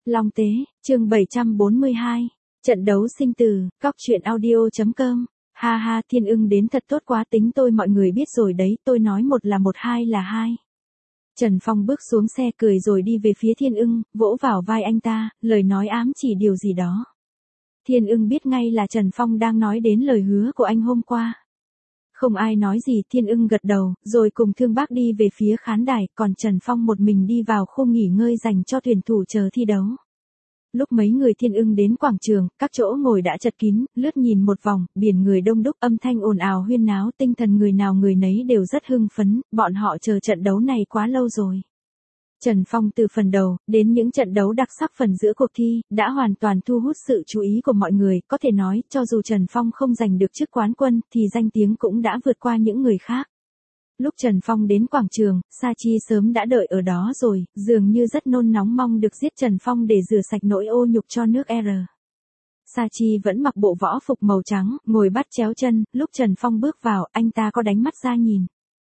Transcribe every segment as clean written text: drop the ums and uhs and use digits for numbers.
Long Tế, chương 742, trận đấu sinh tử, góc truyện audio.com. Ha ha, Thiên Ưng đến thật tốt quá, tính tôi mọi người biết rồi đấy, tôi nói một là một, hai là hai. Trần Phong bước xuống xe cười rồi đi về phía Thiên Ưng, vỗ vào vai anh ta, lời nói ám chỉ điều gì đó. Thiên Ưng biết ngay là Trần Phong đang nói đến lời hứa của anh hôm qua. Không ai nói gì, Thiên Ưng gật đầu, rồi cùng Thương Bác đi về phía khán đài, còn Trần Phong một mình đi vào khu nghỉ ngơi dành cho tuyển thủ chờ thi đấu. Lúc mấy người Thiên Ưng đến quảng trường, các chỗ ngồi đã chật kín, lướt nhìn một vòng, biển người đông đúc, âm thanh ồn ào huyên náo, tinh thần người nào người nấy đều rất hưng phấn, bọn họ chờ trận đấu này quá lâu rồi. Trần Phong từ phần đầu, đến những trận đấu đặc sắc phần giữa cuộc thi, đã hoàn toàn thu hút sự chú ý của mọi người, có thể nói, cho dù Trần Phong không giành được chức quán quân, thì danh tiếng cũng đã vượt qua những người khác. Lúc Trần Phong đến quảng trường, Sa Chi sớm đã đợi ở đó rồi, dường như rất nôn nóng mong được giết Trần Phong để rửa sạch nỗi ô nhục cho nước R. Sa Chi vẫn mặc bộ võ phục màu trắng, ngồi bắt chéo chân, lúc Trần Phong bước vào, anh ta có đánh mắt ra nhìn.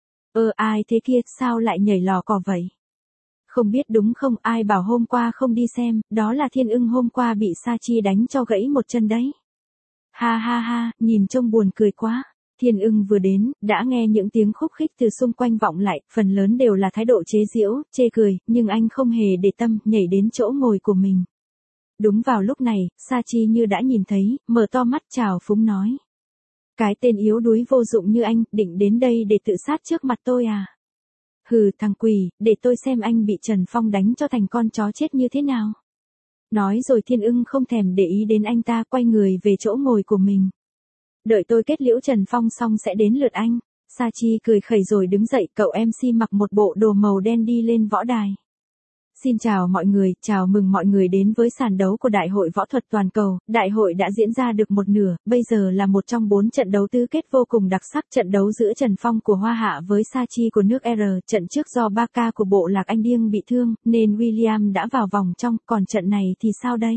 Ai thế kia, sao lại nhảy lò cò vậy? Không biết đúng không, ai bảo hôm qua không đi xem, đó là Thiên Ưng hôm qua bị Sa Chi đánh cho gãy một chân đấy. Ha ha ha, nhìn trông buồn cười quá. Thiên Ưng vừa đến, đã nghe những tiếng khúc khích từ xung quanh vọng lại, phần lớn đều là thái độ chế giễu, chê cười, nhưng anh không hề để tâm, nhảy đến chỗ ngồi của mình. Đúng vào lúc này, Sa Chi như đã nhìn thấy, mở to mắt chào phúng nói. Cái tên yếu đuối vô dụng như anh, định đến đây để tự sát trước mặt tôi à? Hừ, thằng quỷ, để tôi xem anh bị Trần Phong đánh cho thành con chó chết như thế nào. Nói rồi Thiên Ưng không thèm để ý đến anh ta, quay người về chỗ ngồi của mình. Đợi tôi kết liễu Trần Phong xong sẽ đến lượt anh. Sa Chi cười khẩy rồi đứng dậy, cậu MC mặc một bộ đồ màu đen đi lên võ đài. Xin chào mọi người, chào mừng mọi người đến với sàn đấu của Đại hội Võ thuật Toàn cầu. Đại hội đã diễn ra được một nửa, bây giờ là một trong 4 trận đấu tứ kết vô cùng đặc sắc. Trận đấu giữa Trần Phong của Hoa Hạ với Sa Chi của nước R. Trận trước do Baka của bộ Lạc Anh Điêng bị thương, nên William đã vào vòng trong, còn trận này thì sao đây?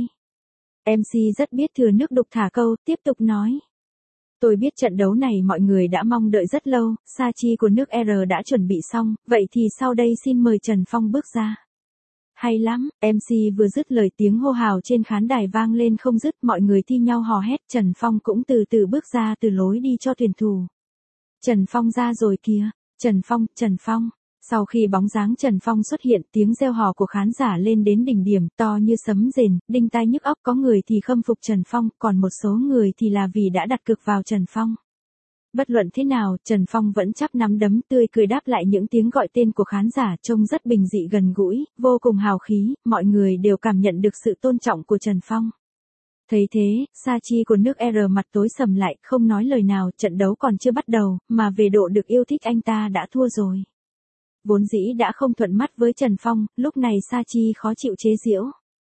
MC rất biết thừa nước đục thả câu, tiếp tục nói. Tôi biết trận đấu này mọi người đã mong đợi rất lâu, Sa Chi của nước R đã chuẩn bị xong, vậy thì sau đây xin mời Trần Phong bước ra. Hay lắm, MC vừa dứt lời tiếng hô hào trên khán đài vang lên không dứt, mọi người thi nhau hò hét, Trần Phong cũng từ từ bước ra từ lối đi cho tuyển thủ. Trần Phong ra rồi kìa, Trần Phong. Sau khi bóng dáng Trần Phong xuất hiện, tiếng reo hò của khán giả lên đến đỉnh điểm, to như sấm rền, đinh tai nhức óc, có người thì khâm phục Trần Phong, còn một số người thì là vì đã đặt cược vào Trần Phong. Bất luận thế nào, Trần Phong vẫn chắp nắm đấm tươi cười đáp lại những tiếng gọi tên của khán giả, trông rất bình dị gần gũi, vô cùng hào khí, mọi người đều cảm nhận được sự tôn trọng của Trần Phong. Thấy thế, Sa Chi của nước R mặt tối sầm lại, không nói lời nào, trận đấu còn chưa bắt đầu, mà về độ được yêu thích anh ta đã thua rồi. Vốn dĩ đã không thuận mắt với Trần Phong, lúc này Sa Chi khó chịu chế giễu.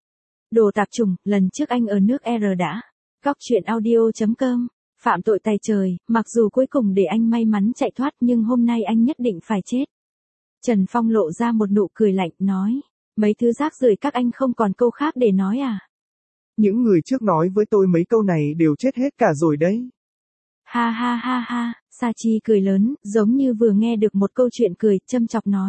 Đồ tạp chủng, lần trước anh ở nước R đã. Góc truyện audio.com. Phạm tội tày trời, mặc dù cuối cùng để anh may mắn chạy thoát nhưng hôm nay anh nhất định phải chết. Trần Phong lộ ra một nụ cười lạnh, nói. Mấy thứ rác rưởi các anh không còn câu khác để nói à? Những người trước nói với tôi mấy câu này đều chết hết cả rồi đấy. Ha ha ha ha, Sa Chi cười lớn, giống như vừa nghe được một câu chuyện cười, châm chọc nói.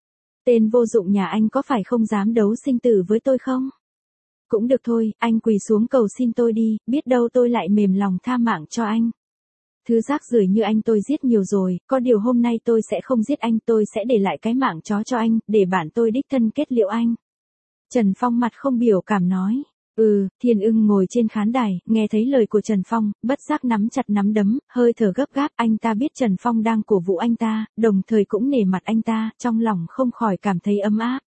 Tên vô dụng nhà anh có phải không dám đấu sinh tử với tôi không? Cũng được thôi, anh quỳ xuống cầu xin tôi đi, biết đâu tôi lại mềm lòng tha mạng cho anh. Thứ rác rưởi như anh tôi giết nhiều rồi, có điều hôm nay tôi sẽ không giết anh, tôi sẽ để lại cái mạng chó cho anh, để bạn tôi đích thân kết liễu anh. Trần Phong mặt không biểu cảm nói. Thiên Ưng ngồi trên khán đài, nghe thấy lời của Trần Phong, bất giác nắm chặt nắm đấm, hơi thở gấp gáp, anh ta biết Trần Phong đang cổ vũ anh ta, đồng thời cũng nể mặt anh ta, trong lòng không khỏi cảm thấy ấm áp.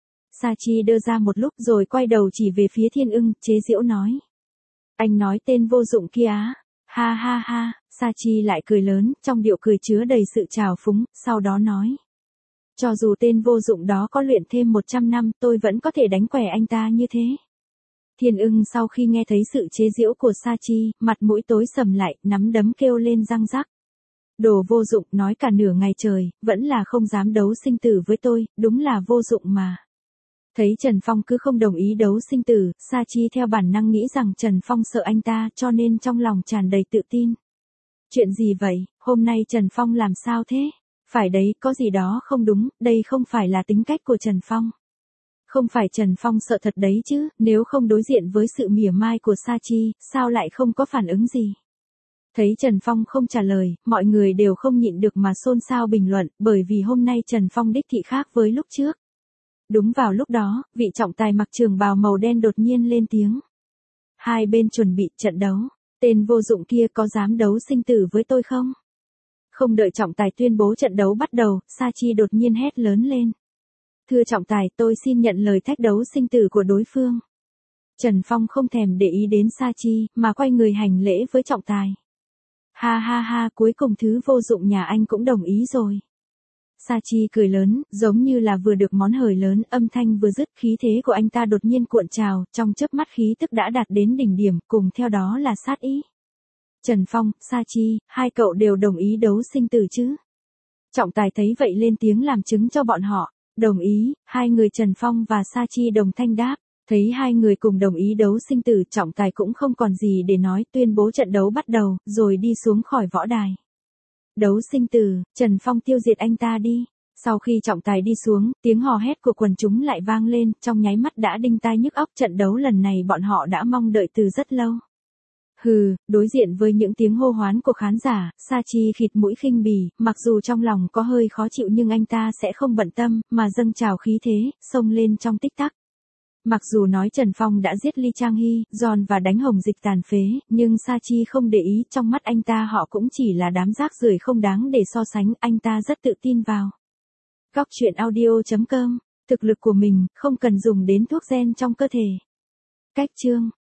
Sa Chi đưa ra một lúc rồi quay đầu chỉ về phía Thiên Ưng, chế giễu nói. Anh nói tên vô dụng kia á? Ha ha ha, Sa Chi lại cười lớn, trong điệu cười chứa đầy sự trào phúng, sau đó nói. Cho dù tên vô dụng đó có luyện thêm 100 năm, tôi vẫn có thể đánh quẻ anh ta như thế. Thiên Ưng sau khi nghe thấy sự chế giễu của Sa Chi, mặt mũi tối sầm lại, nắm đấm kêu lên răng rắc. Đồ vô dụng, nói cả nửa ngày trời, vẫn là không dám đấu sinh tử với tôi, đúng là vô dụng mà. Thấy Trần Phong cứ không đồng ý đấu sinh tử, Sa Chi theo bản năng nghĩ rằng Trần Phong sợ anh ta, cho nên trong lòng tràn đầy tự tin. Chuyện gì vậy, hôm nay Trần Phong làm sao thế? Phải đấy, có gì đó không đúng, đây không phải là tính cách của Trần Phong. Không phải Trần Phong sợ thật đấy chứ, nếu không đối diện với sự mỉa mai của Sa Chi, sao lại không có phản ứng gì. Thấy Trần Phong không trả lời, mọi người đều không nhịn được mà xôn xao bình luận, bởi vì hôm nay Trần Phong đích thị khác với lúc trước. Đúng vào lúc đó, vị trọng tài mặc trường bào màu đen đột nhiên lên tiếng. Hai bên chuẩn bị trận đấu, tên vô dụng kia có dám đấu sinh tử với tôi không? Không đợi trọng tài tuyên bố trận đấu bắt đầu, Sa Chi đột nhiên hét lớn lên. Thưa trọng tài, tôi xin nhận lời thách đấu sinh tử của đối phương. Trần Phong không thèm để ý đến Sa Chi, mà quay người hành lễ với trọng tài. Ha ha ha, cuối cùng thứ vô dụng nhà anh cũng đồng ý rồi. Sa Chi cười lớn, giống như là vừa được món hời lớn, âm thanh vừa dứt, khí thế của anh ta đột nhiên cuộn trào, trong chớp mắt khí tức đã đạt đến đỉnh điểm, cùng theo đó là sát ý. Trần Phong, Sa Chi, hai cậu đều đồng ý đấu sinh tử chứ? Trọng tài thấy vậy lên tiếng làm chứng cho bọn họ. Đồng ý, hai người Trần Phong và Sa Chi đồng thanh đáp. Thấy hai người cùng đồng ý đấu sinh tử, trọng tài cũng không còn gì để nói, tuyên bố trận đấu bắt đầu, rồi đi xuống khỏi võ đài. Đấu sinh tử, Trần Phong tiêu diệt anh ta đi. Sau khi trọng tài đi xuống, tiếng hò hét của quần chúng lại vang lên, trong nháy mắt đã đinh tai nhức óc. Trận đấu lần này bọn họ đã mong đợi từ rất lâu. Hừ, đối diện với những tiếng hô hoán của khán giả, Sa Chi khịt mũi khinh bỉ, mặc dù trong lòng có hơi khó chịu nhưng anh ta sẽ không bận tâm, mà dâng trào khí thế, xông lên trong tích tắc. Mặc dù nói Trần Phong đã giết Ly Trang Hy, giòn và đánh Hồng Dịch tàn phế, nhưng Sa Chi không để ý, trong mắt anh ta họ cũng chỉ là đám rác rưởi không đáng để so sánh, anh ta rất tự tin vào. Góc truyện audio.com, thực lực của mình, không cần dùng đến thuốc gen trong cơ thể. Cách chương